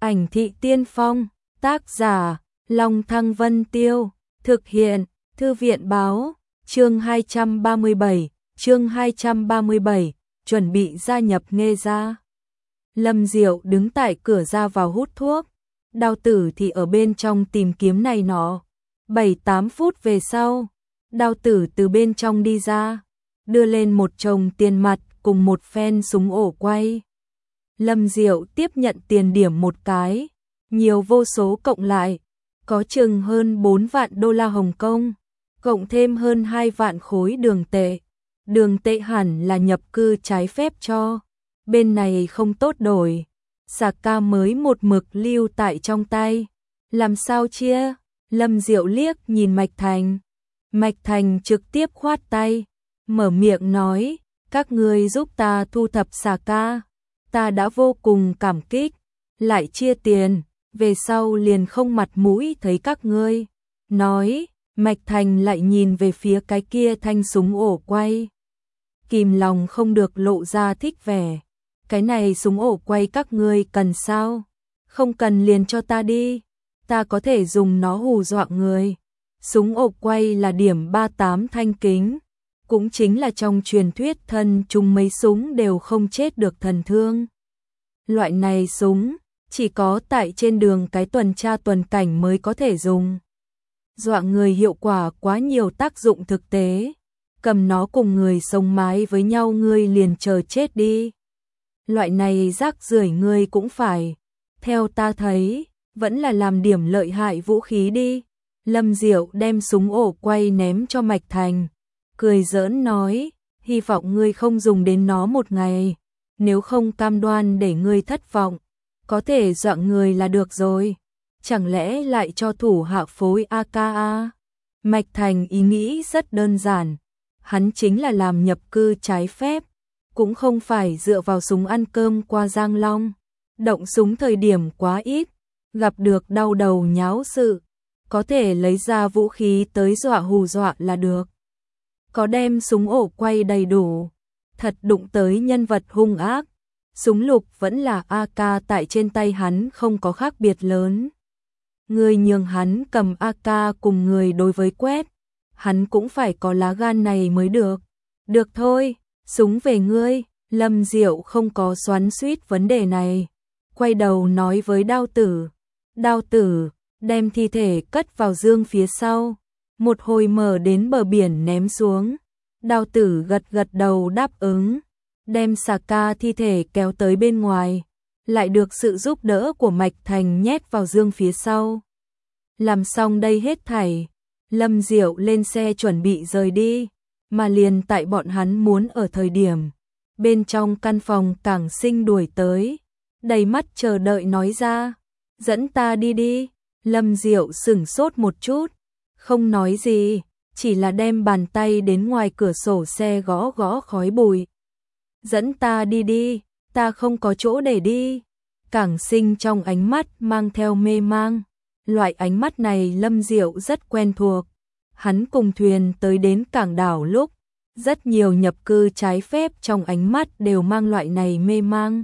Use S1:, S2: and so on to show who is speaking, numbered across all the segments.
S1: Ảnh thị tiên phong, tác giả, Long Thăng Vân Tiêu, thực hiện, Thư viện báo, chương 237, chuẩn bị gia nhập Nghê gia. Lâm Diệu đứng tại cửa ra vào hút thuốc, Đao Tử thì ở bên trong tìm kiếm này nọ. 7-8 phút về sau, Đao Tử từ bên trong đi ra, đưa lên một chồng tiền mặt cùng một phen súng ổ quay. Lâm Diệu tiếp nhận tiền điểm một cái, nhiều vô số cộng lại, có chừng hơn 4 vạn đô la Hồng Kông, cộng thêm hơn 2 vạn khối đường tệ. Đường tệ hẳn là nhập cư trái phép cho, bên này không tốt đổi. Saka mới một mực lưu tại trong tay, làm sao chia? Lâm Diệu liếc nhìn Mạch Thành. Mạch Thành trực tiếp khoát tay, mở miệng nói, các ngươi giúp ta thu thập Saka, ta đã vô cùng cảm kích, lại chia tiền, về sau liền không mặt mũi thấy các ngươi. Nói, Mạch Thành lại nhìn về phía cái kia thanh súng ổ quay. Kìm lòng không được lộ ra thích vẻ. Cái này súng ổ quay các ngươi cần sao? Không cần liền cho ta đi, ta có thể dùng nó hù dọa người. Súng ổ quay là điểm 38 thanh kính, cũng chính là trong truyền thuyết thân chúng mấy súng đều không chết được thần thương. Loại này súng chỉ có tại trên đường cái tuần tra tuần cảnh mới có thể dùng. Dọa người hiệu quả quá nhiều tác dụng thực tế, cầm nó cùng người sống mái với nhau ngươi liền chờ chết đi. Loại này rác rưởi ngươi cũng phải, theo ta thấy, vẫn là làm điểm lợi hại vũ khí đi. Lâm Diệu đem súng ổ quay ném cho Mạch Thành, cười giỡn nói, hy vọng ngươi không dùng đến nó một ngày, nếu không cam đoan để ngươi thất vọng, có thể dọa người là được rồi, chẳng lẽ lại cho thủ hạ phối AKA? Mạch Thành ý nghĩ rất đơn giản, hắn chính là làm nhập cư trái phép, cũng không phải dựa vào súng ăn cơm qua Giang Long, động súng thời điểm quá ít, gặp được đau đầu nháo sự, có thể lấy ra vũ khí tới dọa hù dọa là được. Có đem súng ổ quay đầy đủ, thật đụng tới nhân vật hung ác, súng lục vẫn là AK tại trên tay hắn không có khác biệt lớn. Người nhường hắn cầm AK cùng người đối với quét, hắn cũng phải có lá gan này mới được. Được thôi, súng về ngươi. Lâm Diệu không có xoắn xuýt vấn đề này, quay đầu nói với Đao Tử. Đao Tử đem thi thể cất vào dương phía sau, một hồi mở đến bờ biển ném xuống. Đao Tử gật gật đầu đáp ứng, đem Saka thi thể kéo tới bên ngoài, lại được sự giúp đỡ của Mạch Thành nhét vào dương phía sau. Làm xong đây hết thảy, Lâm Diệu lên xe chuẩn bị rời đi, mà liền tại bọn hắn muốn ở thời điểm, bên trong căn phòng Cảng Sinh đuổi tới, đầy mắt chờ đợi nói ra, dẫn ta đi đi. Lâm Diệu sửng sốt một chút, không nói gì, chỉ là đem bàn tay đến ngoài cửa sổ xe gõ gõ khói bụi. Dẫn ta đi đi, ta không có chỗ để đi. Cảng Sinh trong ánh mắt mang theo mê mang, loại ánh mắt này Lâm Diệu rất quen thuộc. Hắn cùng thuyền tới đến cảng đảo lúc, rất nhiều nhập cư trái phép trong ánh mắt đều mang loại này mê mang.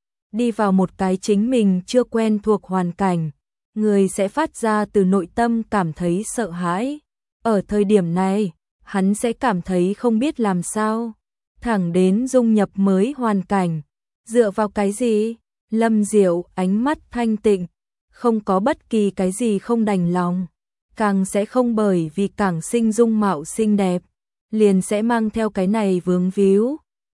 S1: Đi vào một cái chính mình chưa quen thuộc hoàn cảnh, người sẽ phát ra từ nội tâm cảm thấy sợ hãi. Ở thời điểm này, hắn sẽ cảm thấy không biết làm sao, thẳng đến dung nhập mới hoàn cảnh. Dựa vào cái gì? Lâm Diệu ánh mắt thanh tịnh, không có bất kỳ cái gì không đành lòng, càng sẽ không bởi vì Cảng Sinh dung mạo xinh đẹp, liền sẽ mang theo cái này vướng víu.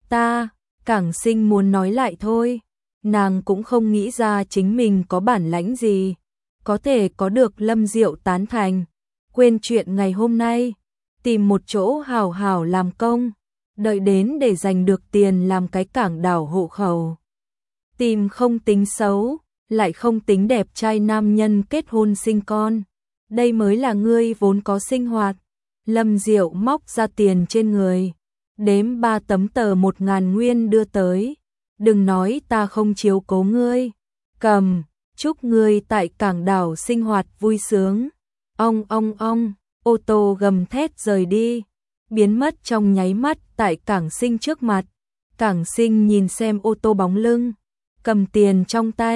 S1: Cảng Sinh muốn nói lại thôi, nàng cũng không nghĩ ra chính mình có bản lãnh gì, có thể có được Lâm Diệu tán thành, quên chuyện ngày hôm nay, tìm một chỗ hào hào làm công, đợi đến để giành được tiền làm cái cảng đảo hộ khẩu. Tìm không tính xấu, lại không tính đẹp trai nam nhân kết hôn sinh con, đây mới là ngươi vốn có sinh hoạt. Lâm Diệu móc ra tiền trên người, đếm 3 tấm tờ 1.000 nguyên đưa tới. Đừng nói ta không chiếu cố ngươi, cầm, chúc ngươi tại cảng đảo sinh hoạt vui sướng. Ong, ô tô gầm thét rời đi, biến mất trong nháy mắt tại Cảng Sinh trước mặt. Cảng Sinh nhìn xem ô tô bóng lưng, cầm tiền trong tay,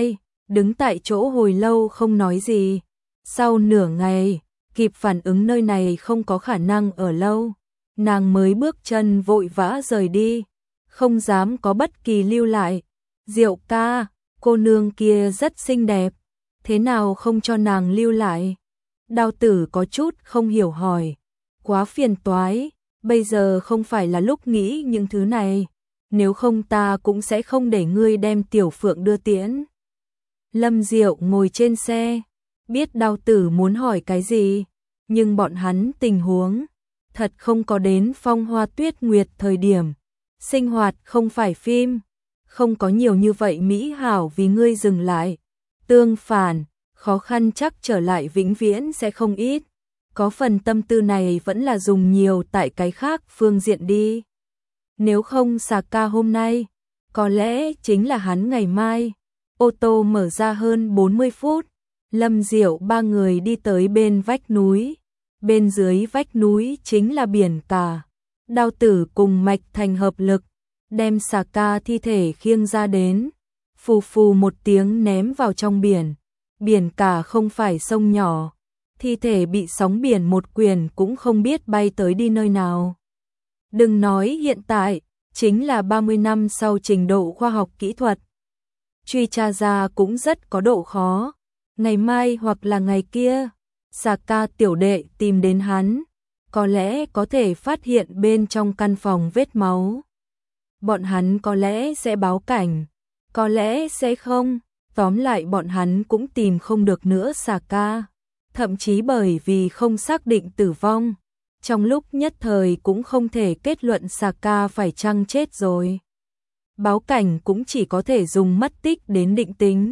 S1: đứng tại chỗ hồi lâu không nói gì. Sau nửa ngày, kịp phản ứng nơi này không có khả năng ở lâu, nàng mới bước chân vội vã rời đi, không dám có bất kỳ lưu lại. Diệu ca, cô nương kia rất xinh đẹp, thế nào không cho nàng lưu lại? Đao Tử có chút không hiểu hỏi. Quá phiền toái, bây giờ không phải là lúc nghĩ những thứ này, nếu không ta cũng sẽ không để ngươi đem Tiểu Phượng đưa tiễn. Lâm Diệu ngồi trên xe, biết Đao Tử muốn hỏi cái gì, nhưng bọn hắn tình huống thật không có đến Phong Hoa Tuyết Nguyệt thời điểm. Sinh hoạt không phải phim, không có nhiều như vậy mỹ hảo vì ngươi dừng lại. Tương phản, khó khăn chắc trở lại vĩnh viễn sẽ không ít. Có phần tâm tư này vẫn là dùng nhiều tại cái khác phương diện đi. Nếu không Xà Ca hôm nay, có lẽ chính là hắn ngày mai. Ô tô mở ra hơn 40 phút, Lâm Diệu ba người đi tới bên vách núi. Bên dưới vách núi chính là biển cả. Đao Tử cùng Mạch Thành hợp lực, đem Xà Ca thi thể khiêng ra đến. Phù phù một tiếng ném vào trong biển. Biển cả không phải sông nhỏ, thi thể bị sóng biển một quyền cũng không biết bay tới đi nơi nào. Đừng nói hiện tại, chính là 30 năm sau trình độ khoa học kỹ thuật. Truy tra ra cũng rất có độ khó. Ngày mai hoặc là ngày kia, Xà Ca tiểu đệ tìm đến hắn, có lẽ có thể phát hiện bên trong căn phòng vết máu. Bọn hắn có lẽ sẽ báo cảnh, có lẽ sẽ không. Tóm lại bọn hắn cũng tìm không được nữa Xà Ca, thậm chí bởi vì không xác định tử vong, trong lúc nhất thời cũng không thể kết luận Xà Ca phải chăng chết rồi. Báo cảnh cũng chỉ có thể dùng mất tích đến định tính.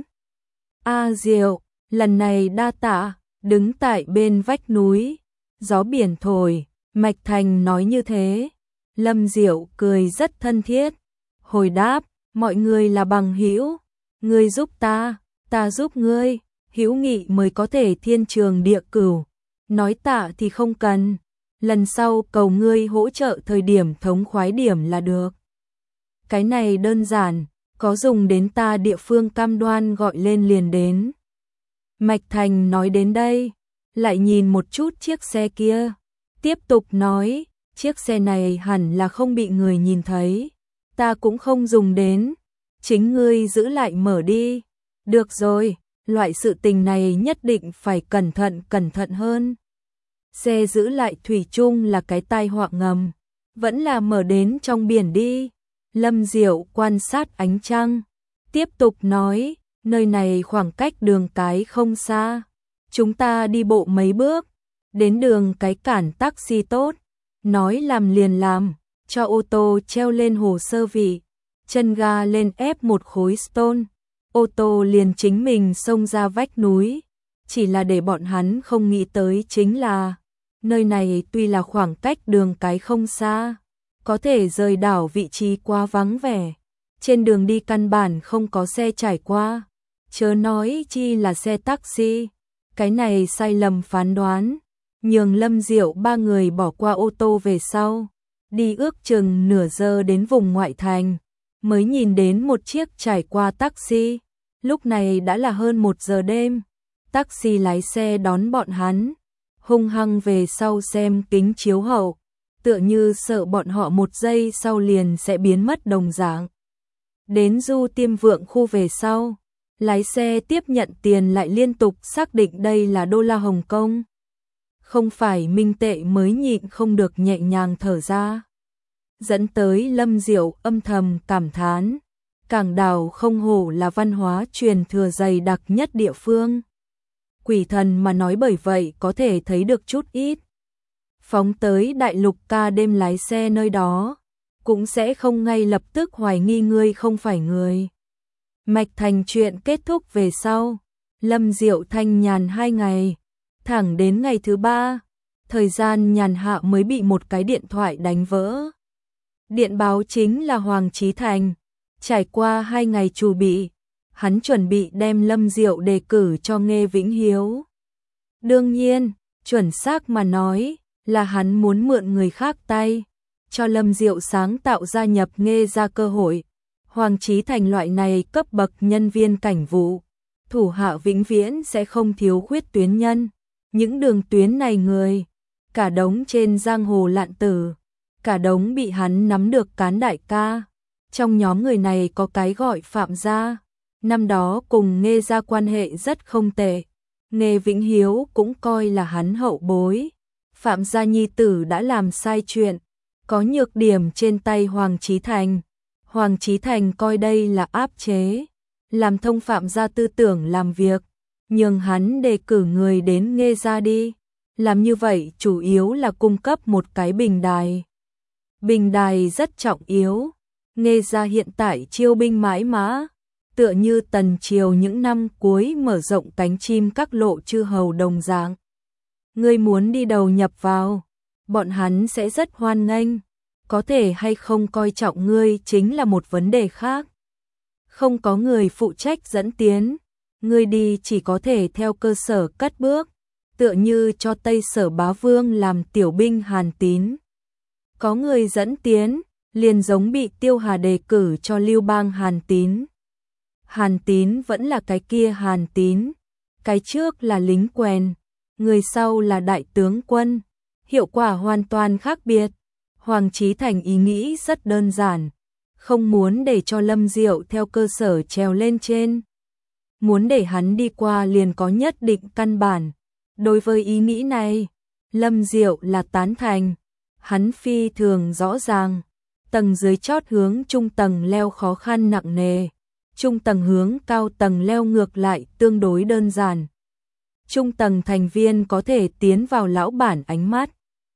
S1: Diệu, lần này đa tạ, đứng tại bên vách núi, gió biển thổi, Mạch Thành nói như thế. Lâm Diệu cười rất thân thiết, hồi đáp, mọi người là bằng hữu. Ngươi giúp ta giúp ngươi, hữu nghị mới có thể thiên trường địa cửu. Nói tạ thì không cần, lần sau cầu ngươi hỗ trợ thời điểm thống khoái điểm là được. Cái này đơn giản, có dùng đến ta địa phương cam đoan gọi lên liền đến. Mạch Thành nói đến đây, lại nhìn một chút chiếc xe kia, tiếp tục nói, chiếc xe này hẳn là không bị người nhìn thấy, ta cũng không dùng đến. Chính ngươi giữ lại mở đi. Được rồi, loại sự tình này nhất định phải cẩn thận hơn. Xe giữ lại thủy chung là cái tai họa ngầm, vẫn là mở đến trong biển đi. Lâm Diệu quan sát ánh trăng, tiếp tục nói, nơi này khoảng cách đường cái không xa. Chúng ta đi bộ mấy bước, đến đường cái cản taxi tốt. Nói làm liền làm, cho ô tô treo lên hồ sơ vị. Chân ga lên ép một khối stone, ô tô liền chính mình xông ra vách núi. Chỉ là để bọn hắn không nghĩ tới chính là, nơi này tuy là khoảng cách đường cái không xa, có thể rời đảo vị trí quá vắng vẻ. Trên đường đi căn bản không có xe trải qua, chớ nói chi là xe taxi. Cái này sai lầm phán đoán, nhường Lâm Diệu ba người bỏ qua ô tô về sau. Đi ước chừng nửa giờ đến vùng ngoại thành, mới nhìn đến một chiếc trải qua taxi. Lúc này đã là hơn 1 giờ đêm. Taxi lái xe đón bọn hắn, hung hăng về sau xem kính chiếu hậu, tựa như sợ bọn họ 1 giây sau liền sẽ biến mất đồng dạng. Đến Du Tiêm Vượng khu về sau, lái xe tiếp nhận tiền lại liên tục xác định đây là đô la Hồng Kông. Không phải minh tệ mới nhịn không được nhẹ nhàng thở ra. Dẫn tới Lâm Diệu âm thầm cảm thán, Cảng đảo không hổ là văn hóa truyền thừa dày đặc nhất địa phương. Quỷ thần mà nói, bởi vậy có thể thấy được chút ít. Phóng tới đại lục ca đêm lái xe nơi đó, cũng sẽ không ngay lập tức hoài nghi ngươi không phải người. Mạch Thành chuyện kết thúc về sau, Lâm Diệu thanh nhàn 2 ngày, thẳng đến ngày thứ 3, thời gian nhàn hạ mới bị một cái điện thoại đánh vỡ. Điện báo chính là Hoàng Chí Thành. Trải qua 2 ngày chuẩn bị, hắn chuẩn bị đem Lâm Diệu đề cử cho Nghê Vĩnh Hiếu. Đương nhiên, chuẩn xác mà nói, là hắn muốn mượn người khác tay, cho Lâm Diệu sáng tạo gia nhập Nghê ra cơ hội. Hoàng Chí Thành loại này cấp bậc nhân viên cảnh vụ, thủ hạ vĩnh viễn sẽ không thiếu khuyết tuyến nhân. Những đường tuyến này người, cả đống trên giang hồ lạn tử, cả đống bị hắn nắm được cán đại ca. Trong nhóm người này có cái gọi Phạm gia, năm đó cùng Nghê gia quan hệ rất không tệ. Nghê Vĩnh Hiếu cũng coi là hắn hậu bối. Phạm gia nhi tử đã làm sai chuyện, có nhược điểm trên tay Hoàng Chí Thành. Hoàng Chí Thành coi đây là áp chế, làm thông Phạm gia tư tưởng làm việc, nhường hắn đề cử người đến Nghê gia đi. Làm như vậy chủ yếu là cung cấp một cái bình đài. Bình đài rất trọng yếu. Nghê gia hiện tại chiêu binh mãi mã, tựa như Tần Triều những năm cuối mở rộng cánh chim các lộ chư hầu đồng dạng. Ngươi muốn đi đầu nhập vào, bọn hắn sẽ rất hoan nghênh. Có thể hay không coi trọng ngươi chính là một vấn đề khác. Không có người phụ trách dẫn tiến, ngươi đi chỉ có thể theo cơ sở cất bước, tựa như cho Tây Sở Bá Vương làm tiểu binh Hàn Tín. Có người dẫn tiến, liền giống bị Tiêu Hà đề cử cho Lưu Bang Hàn Tín. Hàn Tín vẫn là cái kia Hàn Tín, cái trước là lính quèn, người sau là đại tướng quân, hiệu quả hoàn toàn khác biệt. Hoàng Chí Thành ý nghĩ rất đơn giản, không muốn để cho Lâm Diệu theo cơ sở trèo lên trên. Muốn để hắn đi qua liền có nhất định căn bản. Đối với ý nghĩ này, Lâm Diệu là tán thành, hắn phi thường rõ ràng. Tầng dưới chót hướng trung tầng leo khó khăn nặng nề, trung tầng hướng cao tầng leo ngược lại tương đối đơn giản. Trung tầng thành viên có thể tiến vào lão bản ánh mắt,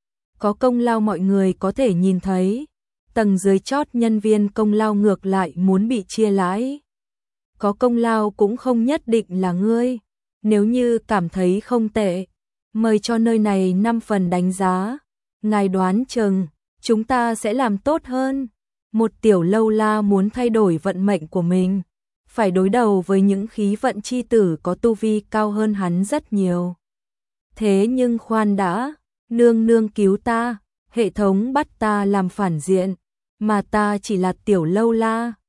S1: có công lao mọi người có thể nhìn thấy. Tầng dưới chót nhân viên công lao ngược lại muốn bị chia lãi. Có công lao cũng không nhất định là ngươi, nếu như cảm thấy không tệ, mời cho nơi này 5 phần đánh giá. Ngài đoán chừng chúng ta sẽ làm tốt hơn. Một tiểu lâu la muốn thay đổi vận mệnh của mình, phải đối đầu với những khí vận chi tử có tu vi cao hơn hắn rất nhiều. Thế nhưng khoan đã, nương nương cứu ta, hệ thống bắt ta làm phản diện, mà ta chỉ là tiểu lâu la,